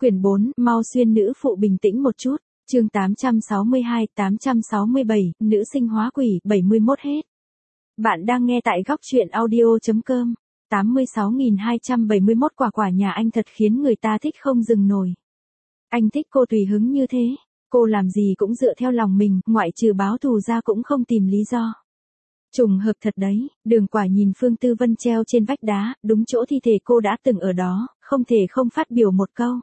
Quyển 4, mau xuyên nữ phụ bình tĩnh một chút. Chương 862-867, nữ sinh hóa quỷ, 71 hết. Bạn đang nghe tại góc truyện audio.com. 86.271 quả nhà anh thật khiến người ta thích không dừng nổi. Anh thích cô tùy hứng như thế. Cô làm gì cũng dựa theo lòng mình, ngoại trừ báo thù ra cũng không tìm lý do. Trùng hợp thật đấy, Đường Quả nhìn Phương Tư Vân treo trên vách đá, đúng chỗ thi thể cô đã từng ở đó, không thể không phát biểu một câu.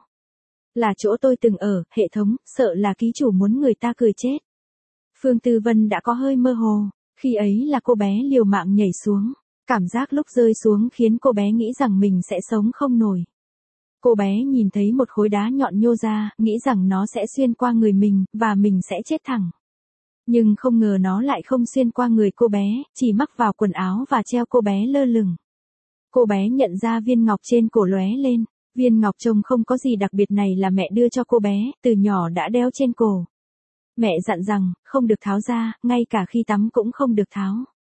Là chỗ tôi từng ở, hệ thống, sợ là ký chủ muốn người ta cười chết. Phương Tư Vân đã có hơi mơ hồ, khi ấy là cô bé liều mạng nhảy xuống, cảm giác lúc rơi xuống khiến cô bé nghĩ rằng mình sẽ sống không nổi. Cô bé nhìn thấy một khối đá nhọn nhô ra, nghĩ rằng nó sẽ xuyên qua người mình, và mình sẽ chết thẳng. Nhưng không ngờ nó lại không xuyên qua người cô bé, chỉ mắc vào quần áo và treo cô bé lơ lửng. Cô bé nhận ra viên ngọc trên cổ lóe lên. Viên ngọc trông không có gì đặc biệt này là mẹ đưa cho cô bé, từ nhỏ đã đeo trên cổ. Mẹ dặn rằng, không được tháo ra, ngay cả khi tắm cũng không được tháo.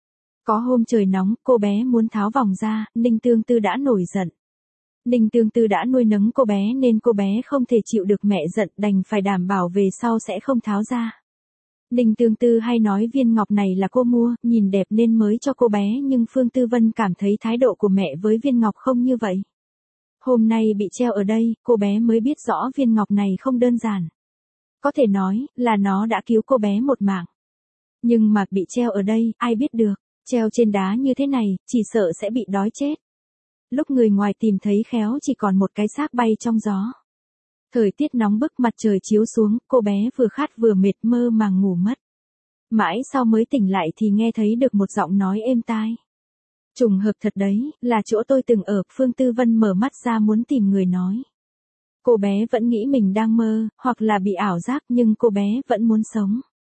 Có hôm trời nóng, cô bé muốn tháo vòng ra, Ninh Tương Tư đã nổi giận. Ninh Tương Tư đã nuôi nấng cô bé nên cô bé không thể chịu được mẹ giận, đành phải đảm bảo về sau sẽ không tháo ra. Ninh Tương Tư hay nói viên ngọc này là cô mua, nhìn đẹp nên mới cho cô bé, nhưng Phương Tư Vân cảm thấy thái độ của mẹ với viên ngọc không như vậy. Hôm nay bị treo ở đây, cô bé mới biết rõ viên ngọc này không đơn giản. Có thể nói, là nó đã cứu cô bé một mạng. Nhưng mà bị treo ở đây, ai biết được, treo trên đá như thế này, chỉ sợ sẽ bị đói chết. Lúc người ngoài tìm thấy khéo chỉ còn một cái xác bay trong gió. Thời tiết nóng bức, mặt trời chiếu xuống, cô bé vừa khát vừa mệt, mơ màng ngủ mất. Mãi sau mới tỉnh lại thì nghe thấy được một giọng nói êm tai. Trùng hợp thật đấy, là chỗ tôi từng ở. Phương Tư Vân mở mắt ra muốn tìm người nói. Cô bé vẫn nghĩ mình đang mơ, hoặc là bị ảo giác, nhưng cô bé vẫn muốn sống.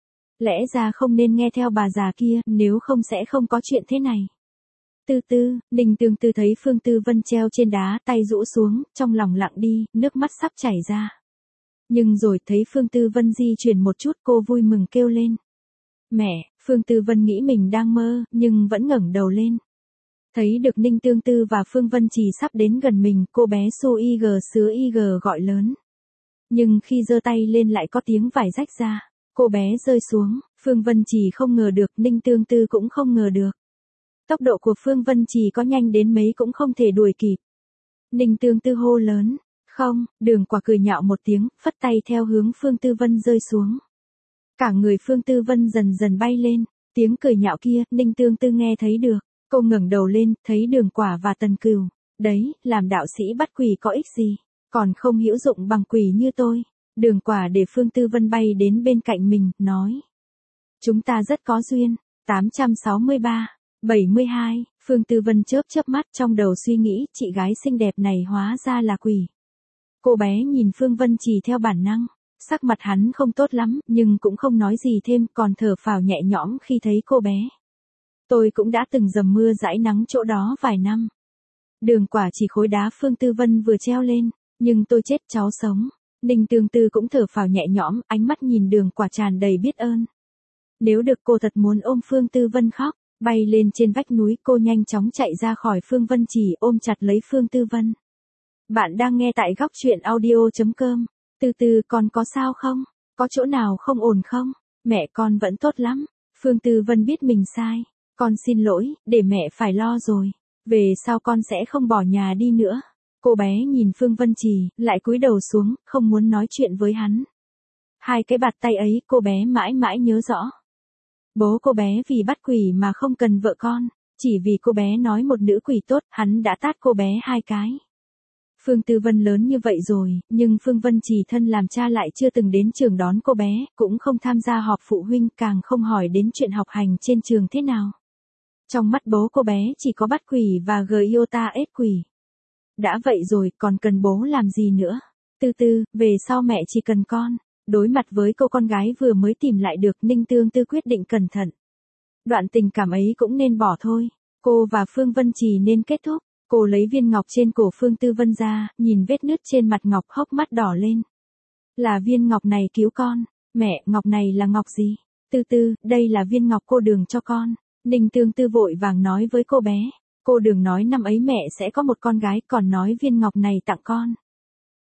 Lẽ ra không nên nghe theo bà già kia, nếu không sẽ không có chuyện thế này. Tư Tư, Ninh Tương Tư thấy Phương Tư Vân treo trên đá, tay rũ xuống, trong lòng lặng đi, nước mắt sắp chảy ra. Nhưng rồi thấy Phương Tư Vân di chuyển một chút, cô vui mừng kêu lên. Mẹ! Phương Tư Vân nghĩ mình đang mơ, nhưng vẫn ngẩng đầu lên. Thấy được Ninh Tương Tư và Phương Vân Trì sắp đến gần mình, cô bé xu y sứa y gọi lớn. Nhưng khi giơ tay lên lại có tiếng vải rách ra. Cô bé rơi xuống, Phương Vân Trì không ngờ được, Ninh Tương Tư cũng không ngờ được. Tốc độ của Phương Vân Trì có nhanh đến mấy cũng không thể đuổi kịp. Ninh Tương Tư hô lớn. Không, Đường Quả cười nhạo một tiếng, phất tay theo hướng Phương Tư Vân rơi xuống. Cả người Phương Tư Vân dần dần bay lên. Tiếng cười nhạo kia, Ninh Tương Tư nghe thấy được. Cô ngẩng đầu lên, thấy Đường Quả và Tần Cửu. Đấy, làm đạo sĩ bắt quỷ có ích gì, còn không hữu dụng bằng quỷ như tôi. Đường Quả để Phương Tư Vân bay đến bên cạnh mình, nói. Chúng ta rất có duyên. 863, 72, Phương Tư Vân chớp mắt, trong đầu suy nghĩ, chị gái xinh đẹp này hóa ra là quỷ. Cô bé nhìn Phương Vân Trì theo bản năng. Sắc mặt hắn không tốt lắm, nhưng cũng không nói gì thêm, còn thở phào nhẹ nhõm khi thấy cô bé. Tôi cũng đã từng dầm mưa dãi nắng chỗ đó vài năm. Đường Quả chỉ khối đá Phương Tư Vân vừa treo lên, nhưng tôi chết cháu sống. Ninh Tương Tư cũng thở phào nhẹ nhõm, ánh mắt nhìn Đường Quả tràn đầy biết ơn. Nếu được cô thật muốn ôm Phương Tư Vân khóc, bay lên trên vách núi, cô nhanh chóng chạy ra khỏi Phương Vân Trì, ôm chặt lấy Phương Tư Vân. Bạn đang nghe tại góc truyện audio.com. Tư Tư, con có sao không? Có chỗ nào không ổn không? Mẹ con vẫn tốt lắm. Phương Tư Vân biết mình sai. Con xin lỗi, để mẹ phải lo rồi. Về sau con sẽ không bỏ nhà đi nữa. Cô bé nhìn Phương Vân Trì, lại cúi đầu xuống, không muốn nói chuyện với hắn. Hai cái bạt tay ấy, cô bé mãi mãi nhớ rõ. Bố cô bé vì bắt quỷ mà không cần vợ con. Chỉ vì cô bé nói một nữ quỷ tốt, hắn đã tát cô bé hai cái. Phương Tư Vân lớn như vậy rồi, nhưng Phương Vân Trì thân làm cha lại chưa từng đến trường đón cô bé, cũng không tham gia họp phụ huynh, càng không hỏi đến chuyện học hành trên trường thế nào. Trong mắt bố cô bé chỉ có bắt quỷ và Giota ết quỷ. Đã vậy rồi, còn cần bố làm gì nữa? Tư Tư, về sau mẹ chỉ cần con. Đối mặt với cô con gái vừa mới tìm lại được, Ninh Tương Tư quyết định cẩn thận. Đoạn tình cảm ấy cũng nên bỏ thôi. Cô và Phương Vân Trì nên kết thúc. Cô lấy viên ngọc trên cổ Phương Tư Vân ra, nhìn vết nứt trên mặt ngọc, hốc mắt đỏ lên. Là viên ngọc này cứu con. Mẹ, ngọc này là ngọc gì? Tư Tư, đây là viên ngọc cô Đường cho con. Ninh Tương Tư vội vàng nói với cô bé. Cô Đường nói năm ấy mẹ sẽ có một con gái, còn nói viên ngọc này tặng con.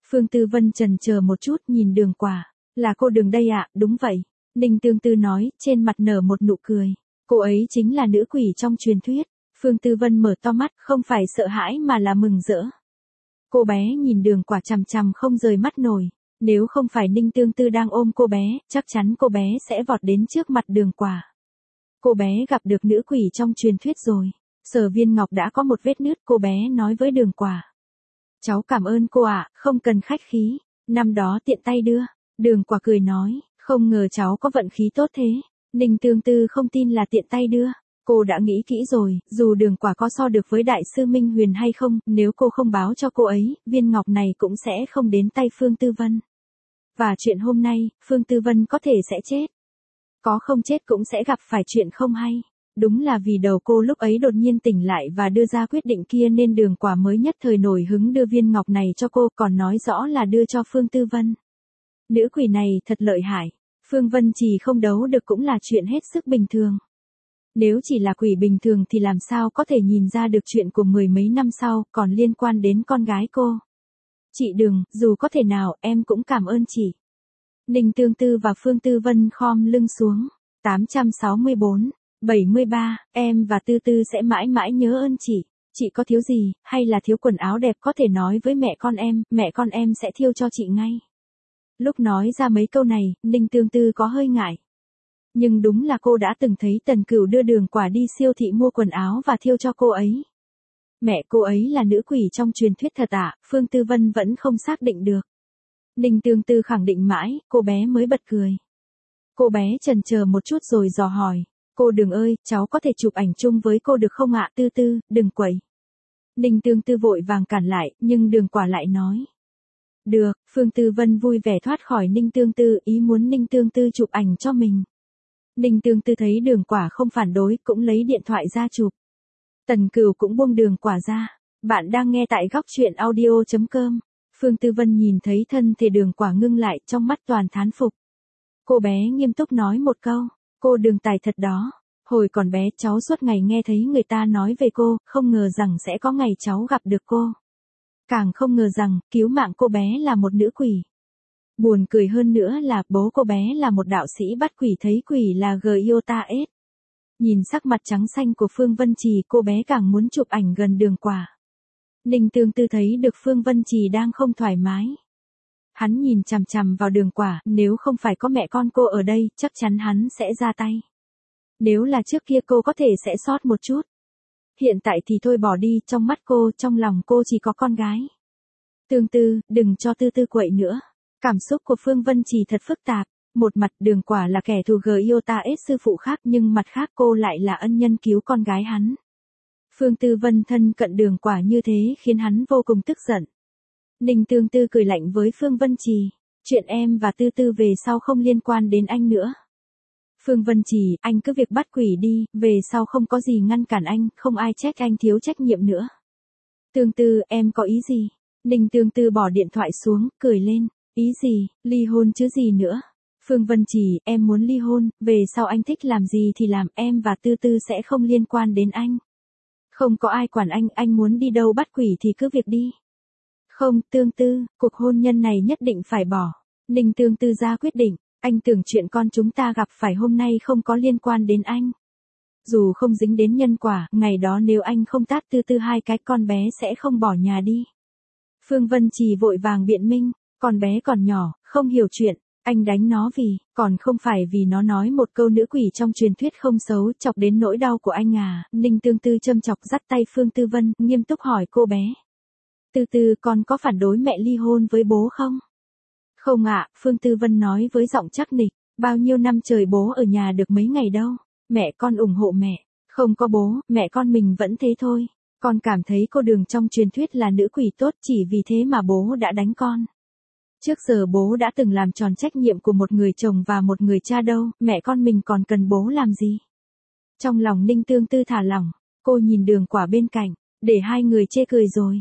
Phương Tư Vân chần chờ một chút nhìn Đường Quả. Là cô Đường đây ạ, đúng vậy. Ninh Tương Tư nói, trên mặt nở một nụ cười. Cô ấy chính là nữ quỷ trong truyền thuyết. Phương Tư Vân mở to mắt, không phải sợ hãi mà là mừng rỡ. Cô bé nhìn Đường Quả chằm chằm không rời mắt nổi. Nếu không phải Ninh Tương Tư đang ôm cô bé, chắc chắn cô bé sẽ vọt đến trước mặt Đường Quả. Cô bé gặp được nữ quỷ trong truyền thuyết rồi. Sở Viên Ngọc đã có một vết nứt, cô bé nói với Đường Quả. Cháu cảm ơn cô ạ, không cần khách khí. Năm đó tiện tay đưa. Đường Quả cười nói, không ngờ cháu có vận khí tốt thế. Ninh Tương Tư không tin là tiện tay đưa. Cô đã nghĩ kỹ rồi, dù Đường Quả có so được với Đại sư Minh Huyền hay không, nếu cô không báo cho cô ấy, viên ngọc này cũng sẽ không đến tay Phương Tư Vân. Và chuyện hôm nay, Phương Tư Vân có thể sẽ chết. Có không chết cũng sẽ gặp phải chuyện không hay. Đúng là vì đầu cô lúc ấy đột nhiên tỉnh lại và đưa ra quyết định kia nên Đường Quả mới nhất thời nổi hứng đưa viên ngọc này cho cô, còn nói rõ là đưa cho Phương Tư Vân. Nữ quỷ này thật lợi hại. Phương Vân Trì không đấu được cũng là chuyện hết sức bình thường. Nếu chỉ là quỷ bình thường thì làm sao có thể nhìn ra được chuyện của mười mấy năm sau còn liên quan đến con gái cô. Chị đừng, dù có thể nào em cũng cảm ơn chị. Ninh Tương Tư và Phương Tư Vân khom lưng xuống. 864, 73, em và Tư Tư sẽ mãi mãi nhớ ơn chị. Chị có thiếu gì, hay là thiếu quần áo đẹp có thể nói với mẹ con em sẽ thiêu cho chị ngay. Lúc nói ra mấy câu này, Ninh Tương Tư có hơi ngại. Nhưng đúng là cô đã từng thấy Tần Cửu đưa Đường Quả đi siêu thị mua quần áo và thiêu cho cô ấy. Mẹ cô ấy là nữ quỷ trong truyền thuyết thật ạ, Phương Tư Vân vẫn không xác định được. Ninh Tương Tư khẳng định mãi, cô bé mới bật cười. Cô bé chần chờ một chút rồi dò hỏi, cô Đường ơi, cháu có thể chụp ảnh chung với cô được không ạ? Tư Tư, đừng quậy. Ninh Tương Tư vội vàng cản lại, nhưng Đường Quả lại nói. Được, Phương Tư Vân vui vẻ thoát khỏi Ninh Tương Tư, ý muốn Ninh Tương Tư chụp ảnh cho mình. Ninh Tương Tư thấy Đường Quả không phản đối, cũng lấy điện thoại ra chụp. Tần Cửu cũng buông Đường Quả ra. Bạn đang nghe tại góc truyện audio.com. Phương Tư Vân nhìn thấy thân thể Đường Quả ngưng lại, trong mắt toàn thán phục. Cô bé nghiêm túc nói một câu, cô Đường tài thật đó. Hồi còn bé cháu suốt ngày nghe thấy người ta nói về cô, không ngờ rằng sẽ có ngày cháu gặp được cô. Càng không ngờ rằng, cứu mạng cô bé là một nữ quỷ. Buồn cười hơn nữa là, bố cô bé là một đạo sĩ bắt quỷ, thấy quỷ là Giota S. Nhìn sắc mặt trắng xanh của Phương Vân Trì, cô bé càng muốn chụp ảnh gần Đường Quả. Ninh Tương Tư thấy được Phương Vân Trì đang không thoải mái. Hắn nhìn chằm chằm vào Đường Quả, nếu không phải có mẹ con cô ở đây, chắc chắn hắn sẽ ra tay. Nếu là trước kia cô có thể sẽ sót một chút. Hiện tại thì thôi bỏ đi, trong mắt cô, trong lòng cô chỉ có con gái. Tương Tư, đừng cho Tư Tư quậy nữa. Cảm xúc của Phương Vân Trì thật phức tạp. Một mặt Đường Quả là kẻ thù Giota S sư phụ khác, nhưng mặt khác cô lại là ân nhân cứu con gái hắn. Phương Tư Vân thân cận Đường Quả như thế khiến hắn vô cùng tức giận. Ninh Tương Tư cười lạnh với Phương Vân Trì. Chuyện em và Tư Tư về sau không liên quan đến anh nữa. Phương Vân Trì, anh cứ việc bắt quỷ đi, về sau không có gì ngăn cản anh, không ai trách anh thiếu trách nhiệm nữa. Tương Tư, em có ý gì? Ninh Tương Tư bỏ điện thoại xuống, cười lên. Ý gì, ly hôn chứ gì nữa. Phương Vân Trì, em muốn ly hôn, về sau anh thích làm gì thì làm, em và Tư Tư sẽ không liên quan đến anh. Không có ai quản anh muốn đi đâu bắt quỷ thì cứ việc đi. Không, Tương Tư, cuộc hôn nhân này nhất định phải bỏ. Ninh Tương Tư ra quyết định, anh tưởng chuyện con chúng ta gặp phải hôm nay không có liên quan đến anh. Dù không dính đến nhân quả, ngày đó nếu anh không tát Tư Tư hai cái con bé sẽ không bỏ nhà đi. Phương Vân Trì vội vàng biện minh, con bé còn nhỏ, không hiểu chuyện, anh đánh nó còn không phải vì nó nói một câu nữ quỷ trong truyền thuyết không xấu, chọc đến nỗi đau của anh à. Ninh Tương Tư châm chọc dắt tay Phương Tư Vân, nghiêm túc hỏi cô bé. Tư Tư, con có phản đối mẹ ly hôn với bố không? Không ạ, Phương Tư Vân nói với giọng chắc nịch, bao nhiêu năm trời bố ở nhà được mấy ngày đâu. Mẹ con ủng hộ mẹ, không có bố, mẹ con mình vẫn thế thôi. Con cảm thấy cô Đường trong truyền thuyết là nữ quỷ tốt, chỉ vì thế mà bố đã đánh con. Trước giờ bố đã từng làm tròn trách nhiệm của một người chồng và một người cha đâu, mẹ con mình còn cần bố làm gì? Trong lòng Ninh Tương Tư thả lỏng, cô nhìn Đường Quả bên cạnh, để hai người chê cười rồi.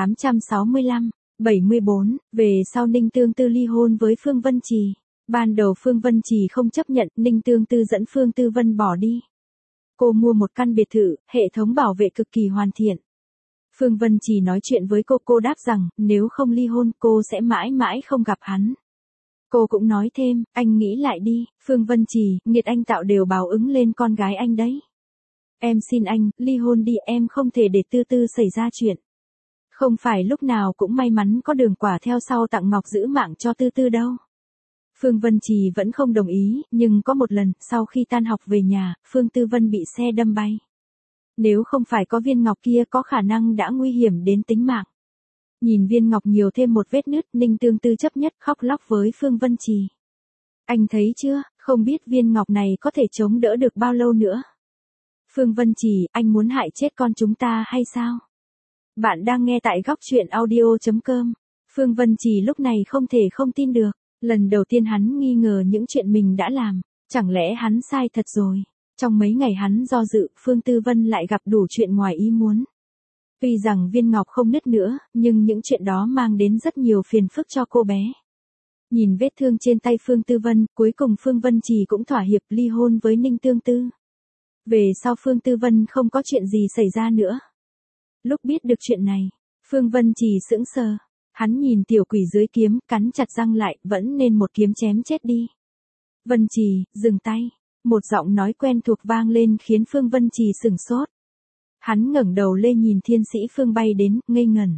865, 74, về sau Ninh Tương Tư ly hôn với Phương Vân Trì. Ban đầu Phương Vân Trì không chấp nhận, Ninh Tương Tư dẫn Phương Tư Vân bỏ đi. Cô mua một căn biệt thự, hệ thống bảo vệ cực kỳ hoàn thiện. Phương Vân Trì nói chuyện với cô đáp rằng, nếu không ly hôn, cô sẽ mãi mãi không gặp hắn. Cô cũng nói thêm, anh nghĩ lại đi, Phương Vân Trì, nghiệt anh tạo đều báo ứng lên con gái anh đấy. Em xin anh, ly hôn đi, em không thể để Tư Tư xảy ra chuyện. Không phải lúc nào cũng may mắn có Đường Quả theo sau tặng ngọc giữ mạng cho Tư Tư đâu. Phương Vân Trì vẫn không đồng ý, nhưng có một lần, sau khi tan học về nhà, Phương Tư Vân bị xe đâm bay. Nếu không phải có viên ngọc kia có khả năng đã nguy hiểm đến tính mạng. Nhìn viên ngọc nhiều thêm một vết nứt, Ninh Tương Tư chấp nhất khóc lóc với Phương Vân Trì. Anh thấy chưa, không biết viên ngọc này có thể chống đỡ được bao lâu nữa. Phương Vân Trì, anh muốn hại chết con chúng ta hay sao? Bạn đang nghe tại góc truyện audio.com. Phương Vân Trì lúc này không thể không tin được. Lần đầu tiên hắn nghi ngờ những chuyện mình đã làm. Chẳng lẽ hắn sai thật rồi? Trong mấy ngày hắn do dự, Phương Tư Vân lại gặp đủ chuyện ngoài ý muốn. Tuy rằng viên ngọc không nứt nữa, nhưng những chuyện đó mang đến rất nhiều phiền phức cho cô bé. Nhìn vết thương trên tay Phương Tư Vân, cuối cùng Phương Vân Trì cũng thỏa hiệp ly hôn với Ninh Tương Tư. Về sau Phương Tư Vân không có chuyện gì xảy ra nữa. Lúc biết được chuyện này, Phương Vân Trì sững sờ. Hắn nhìn tiểu quỷ dưới kiếm, cắn chặt răng lại, vẫn nên một kiếm chém chết đi. Vân Trì, dừng tay. Một giọng nói quen thuộc vang lên khiến Phương Vân Trì sửng sốt. Hắn ngẩng đầu lên nhìn thiên sĩ Phương bay đến, ngây ngẩn.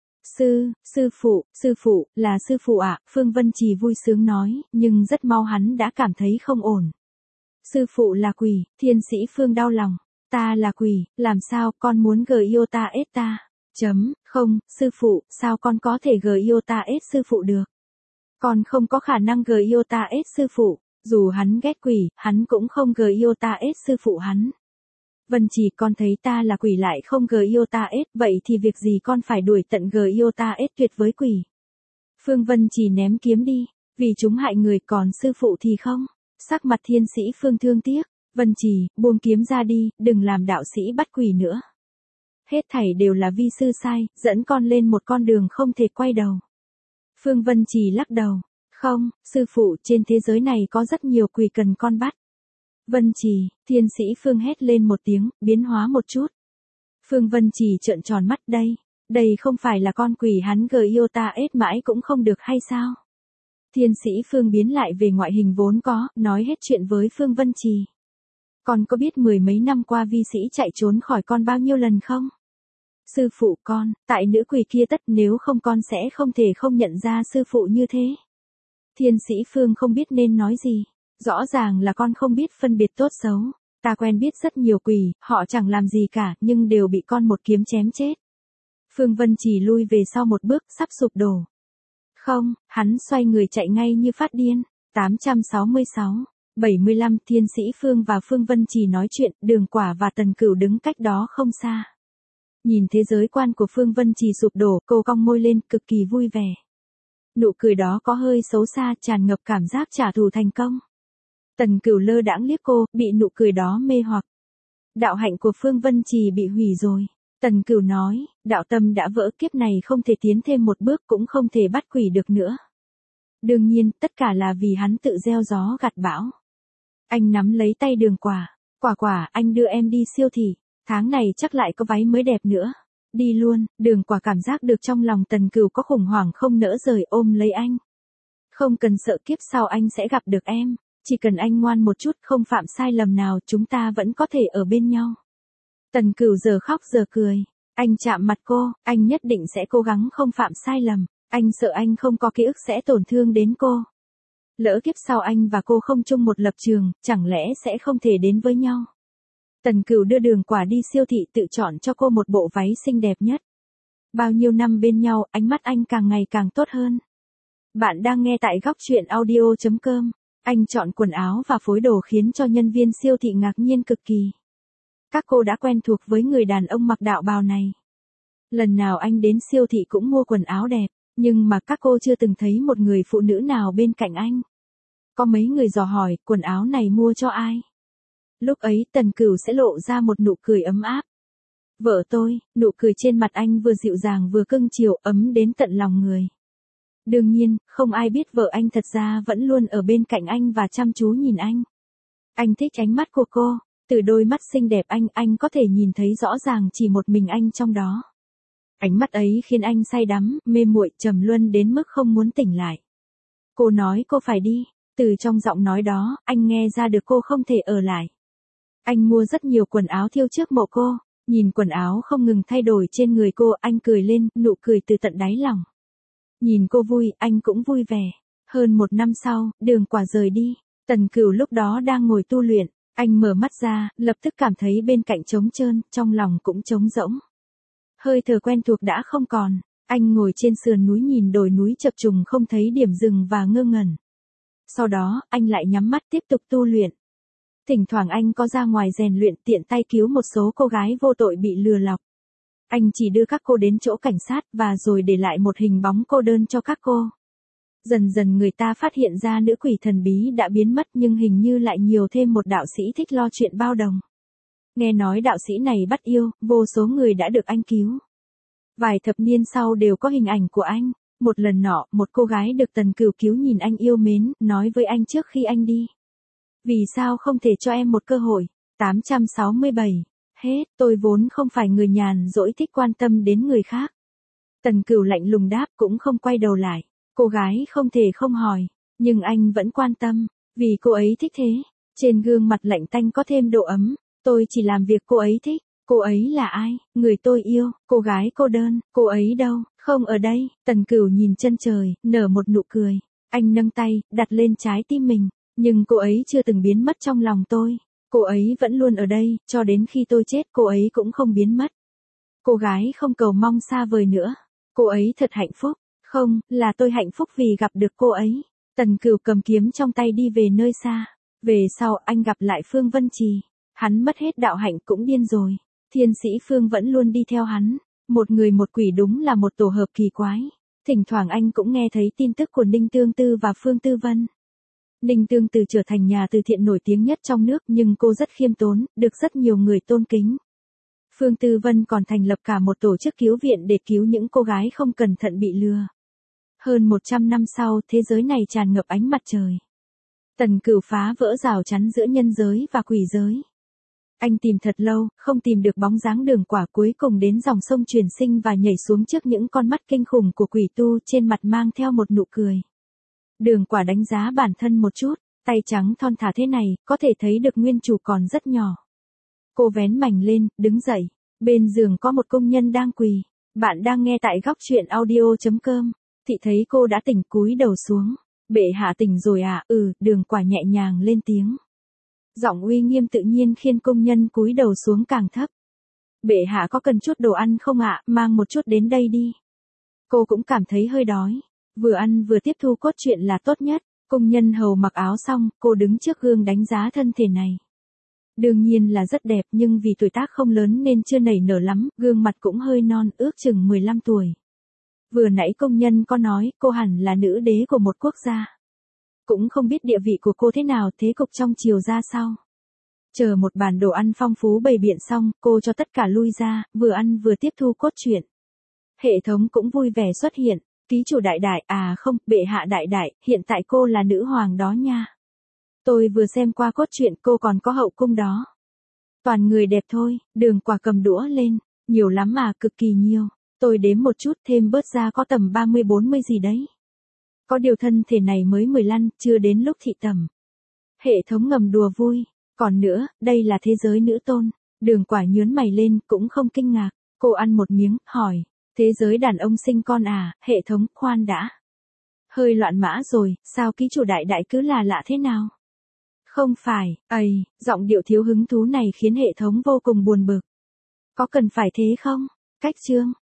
Sư phụ, là sư phụ ạ, Phương Vân Trì vui sướng nói, nhưng rất mau hắn đã cảm thấy không ổn. Sư phụ là quỷ, thiên sĩ Phương đau lòng. Ta là quỷ, làm sao con muốn yêu ta ết ta? Không, sư phụ, sao con có thể yêu ta ết sư phụ được? Con không có khả năng yêu ta ết sư phụ, dù hắn ghét quỷ, hắn cũng không yêu ta ết sư phụ hắn. Vân Trì, con thấy ta là quỷ lại không yêu ta ết, vậy thì việc gì con phải đuổi tận yêu ta ết tuyệt với quỷ? Phương Vân Trì ném kiếm đi, vì chúng hại người, còn sư phụ thì không. Sắc mặt thiên sĩ Phương thương tiếc. Vân Trì, buông kiếm ra đi, đừng làm đạo sĩ bắt quỷ nữa. Hết thảy đều là vi sư sai, dẫn con lên một con đường không thể quay đầu. Phương Vân Trì lắc đầu. Không, sư phụ, trên thế giới này có rất nhiều quỷ cần con bắt. Vân Trì, thiên sĩ Phương hét lên một tiếng, biến hóa một chút. Phương Vân Trì trợn tròn mắt, đây không phải là con quỷ hắn yêu ta ết mãi cũng không được hay sao? Thiên sĩ Phương biến lại về ngoại hình vốn có, nói hết chuyện với Phương Vân Trì. Con có biết mười mấy năm qua vi sĩ chạy trốn khỏi con bao nhiêu lần không? Sư phụ con, tại nữ quỷ kia tất, nếu không con sẽ không thể không nhận ra sư phụ như thế. Thiên sĩ Phương không biết nên nói gì. Rõ ràng là con không biết phân biệt tốt xấu. Ta quen biết rất nhiều quỷ, họ chẳng làm gì cả, nhưng đều bị con một kiếm chém chết. Phương Vân Trì lui về sau một bước, sắp sụp đổ. Không, hắn xoay người chạy ngay như phát điên. 866, 75, thiên sĩ Phương và Phương Vân Trì nói chuyện, Đường Quả và Tần Cửu đứng cách đó không xa. Nhìn thế giới quan của Phương Vân Trì sụp đổ, cô cong môi lên, cực kỳ vui vẻ. Nụ cười đó có hơi xấu xa, tràn ngập cảm giác trả thù thành công. Tần Cửu lơ đãng liếc cô, bị nụ cười đó mê hoặc. Đạo hạnh của Phương Vân Trì bị hủy rồi. Tần Cửu nói, đạo tâm đã vỡ, kiếp này không thể tiến thêm một bước, cũng không thể bắt quỷ được nữa. Đương nhiên, tất cả là vì hắn tự gieo gió gặt bão. Anh nắm lấy tay Đường Quả. Quả, anh đưa em đi siêu thị. Tháng này chắc lại có váy mới đẹp nữa. Đi luôn. Đường Quả cảm giác được trong lòng Tần Cửu có khủng hoảng không nỡ rời, ôm lấy anh. Không cần sợ, kiếp sau anh sẽ gặp được em. Chỉ cần anh ngoan một chút, không phạm sai lầm nào, chúng ta vẫn có thể ở bên nhau. Tần Cửu giờ khóc giờ cười. Anh chạm mặt cô, anh nhất định sẽ cố gắng không phạm sai lầm. Anh sợ anh không có ký ức sẽ tổn thương đến cô. Lỡ kiếp sau anh và cô không chung một lập trường, chẳng lẽ sẽ không thể đến với nhau. Tần Cửu đưa Đường Quả đi siêu thị, tự chọn cho cô một bộ váy xinh đẹp nhất. Bao nhiêu năm bên nhau, ánh mắt anh càng ngày càng tốt hơn. Bạn đang nghe tại góc truyện audio.com. Anh chọn quần áo và phối đồ khiến cho nhân viên siêu thị ngạc nhiên cực kỳ. Các cô đã quen thuộc với người đàn ông mặc đạo bào này. Lần nào anh đến siêu thị cũng mua quần áo đẹp, nhưng mà các cô chưa từng thấy một người phụ nữ nào bên cạnh anh. Có mấy người dò hỏi, quần áo này mua cho ai? Lúc ấy Tần Cửu sẽ lộ ra một nụ cười ấm áp. Vợ tôi, nụ cười trên mặt anh vừa dịu dàng vừa cưng chiều, ấm đến tận lòng người. Đương nhiên, không ai biết vợ anh thật ra vẫn luôn ở bên cạnh anh và chăm chú nhìn anh. Anh thích ánh mắt của cô, từ đôi mắt xinh đẹp anh có thể nhìn thấy rõ ràng chỉ một mình anh trong đó. Ánh mắt ấy khiến anh say đắm, mê muội, trầm luân đến mức không muốn tỉnh lại. Cô nói cô phải đi, từ trong giọng nói đó, anh nghe ra được cô không thể ở lại. Anh mua rất nhiều quần áo thiêu trước mộ cô, nhìn quần áo không ngừng thay đổi trên người cô, anh cười lên, nụ cười từ tận đáy lòng. Nhìn cô vui, anh cũng vui vẻ. Hơn 1 năm sau, Đường Quả rời đi, Tần Cửu lúc đó đang ngồi tu luyện, anh mở mắt ra, lập tức cảm thấy bên cạnh trống trơn, trong lòng cũng trống rỗng. Hơi thở quen thuộc đã không còn, anh ngồi trên sườn núi nhìn đồi núi chập trùng không thấy điểm dừng và ngơ ngẩn. Sau đó, anh lại nhắm mắt tiếp tục tu luyện. Thỉnh thoảng anh có ra ngoài rèn luyện tiện tay cứu một số cô gái vô tội bị lừa lọc. Anh chỉ đưa các cô đến chỗ cảnh sát và rồi để lại một hình bóng cô đơn cho các cô. Dần dần người ta phát hiện ra nữ quỷ thần bí đã biến mất nhưng hình như lại nhiều thêm một đạo sĩ thích lo chuyện bao đồng. Nghe nói đạo sĩ này bắt yêu, vô số người đã được anh cứu. Vài thập niên sau đều có hình ảnh của anh. Một lần nọ, một cô gái được Tần Cửu cứu nhìn anh yêu mến, nói với anh trước khi anh đi. Vì sao không thể cho em một cơ hội? 867. Hết, tôi vốn không phải người nhàn rỗi thích quan tâm đến người khác. Tần Cửu lạnh lùng đáp cũng không quay đầu lại. Cô gái không thể không hỏi, nhưng anh vẫn quan tâm, vì cô ấy thích thế. Trên gương mặt lạnh tanh có thêm độ ấm, tôi chỉ làm việc cô ấy thích. Cô ấy là ai? Người tôi yêu, cô gái cô đơn, cô ấy đâu? Không ở đây. Tần Cửu nhìn chân trời, nở một nụ cười. Anh nâng tay, đặt lên trái tim mình. Nhưng cô ấy chưa từng biến mất trong lòng tôi. Cô ấy vẫn luôn ở đây, cho đến khi tôi chết cô ấy cũng không biến mất. Cô gái không cầu mong xa vời nữa. Cô ấy thật hạnh phúc. Không, là tôi hạnh phúc vì gặp được cô ấy. Tần Cửu cầm kiếm trong tay đi về nơi xa. Về sau anh gặp lại Phương Vân Trì. Hắn mất hết đạo hạnh cũng điên rồi. Thiên sĩ Phương vẫn luôn đi theo hắn. Một người một quỷ đúng là một tổ hợp kỳ quái. Thỉnh thoảng anh cũng nghe thấy tin tức của Ninh Tương Tư và Phương Tư Vân. Ninh Tương Tư trở thành nhà từ thiện nổi tiếng nhất trong nước nhưng cô rất khiêm tốn, được rất nhiều người tôn kính. Phương Tư Vân còn thành lập cả một tổ chức cứu viện để cứu những cô gái không cẩn thận bị lừa. Hơn 100 năm sau, thế giới này tràn ngập ánh mặt trời. Tần Cửu phá vỡ rào chắn giữa nhân giới và quỷ giới. Anh tìm thật lâu, không tìm được bóng dáng Đường Quả, cuối cùng đến dòng sông Truyền Sinh và nhảy xuống trước những con mắt kinh khủng của quỷ tu, trên mặt mang theo một nụ cười. Đường Quả đánh giá bản thân một chút, tay trắng thon thả thế này, có thể thấy được nguyên chủ còn rất nhỏ. Cô vén mảnh lên, đứng dậy. Bên giường có một công nhân đang quỳ. Bạn đang nghe tại góc truyện audio.com. Thị thấy cô đã tỉnh, cúi đầu xuống. Bệ hạ tỉnh rồi à? Đường Quả nhẹ nhàng lên tiếng. Giọng uy nghiêm tự nhiên khiến công nhân cúi đầu xuống càng thấp. Bệ hạ có cần chút đồ ăn không ạ? Mang một chút đến đây đi. Cô cũng cảm thấy hơi đói. Vừa ăn vừa tiếp thu cốt truyện là tốt nhất. Công nhân hầu mặc áo xong, cô đứng trước gương đánh giá thân thể này. Đương nhiên là rất đẹp nhưng vì tuổi tác không lớn nên chưa nảy nở lắm, gương mặt cũng hơi non, ước chừng 15 tuổi. Vừa nãy công nhân có nói cô hẳn là nữ đế của một quốc gia. Cũng không biết địa vị của cô thế nào, thế cục trong triều ra sao. Chờ một bàn đồ ăn phong phú bày biện xong, cô cho tất cả lui ra, vừa ăn vừa tiếp thu cốt truyện. Hệ thống cũng vui vẻ xuất hiện, ký chủ đại đại, bệ hạ đại đại, hiện tại cô là nữ hoàng đó nha. Tôi vừa xem qua cốt truyện, cô còn có hậu cung đó. Toàn người đẹp thôi. Đường Quả cầm đũa lên. Nhiều lắm mà, cực kỳ nhiều. Tôi đếm một chút, thêm bớt ra có tầm 30-40 gì đấy. Có điều thân thể này mới 15, chưa đến lúc thị tầm. Hệ thống ngầm đùa vui. Còn nữa, đây là thế giới nữ tôn. Đường Quả nhướng mày lên, cũng không kinh ngạc. Cô ăn một miếng, hỏi. Thế giới đàn ông sinh con à? Hệ thống, khoan đã. Hơi loạn mã rồi, sao ký chủ đại đại cứ là lạ thế nào? Không phải, giọng điệu thiếu hứng thú này khiến hệ thống vô cùng buồn bực. Có cần phải thế không? Cách chương,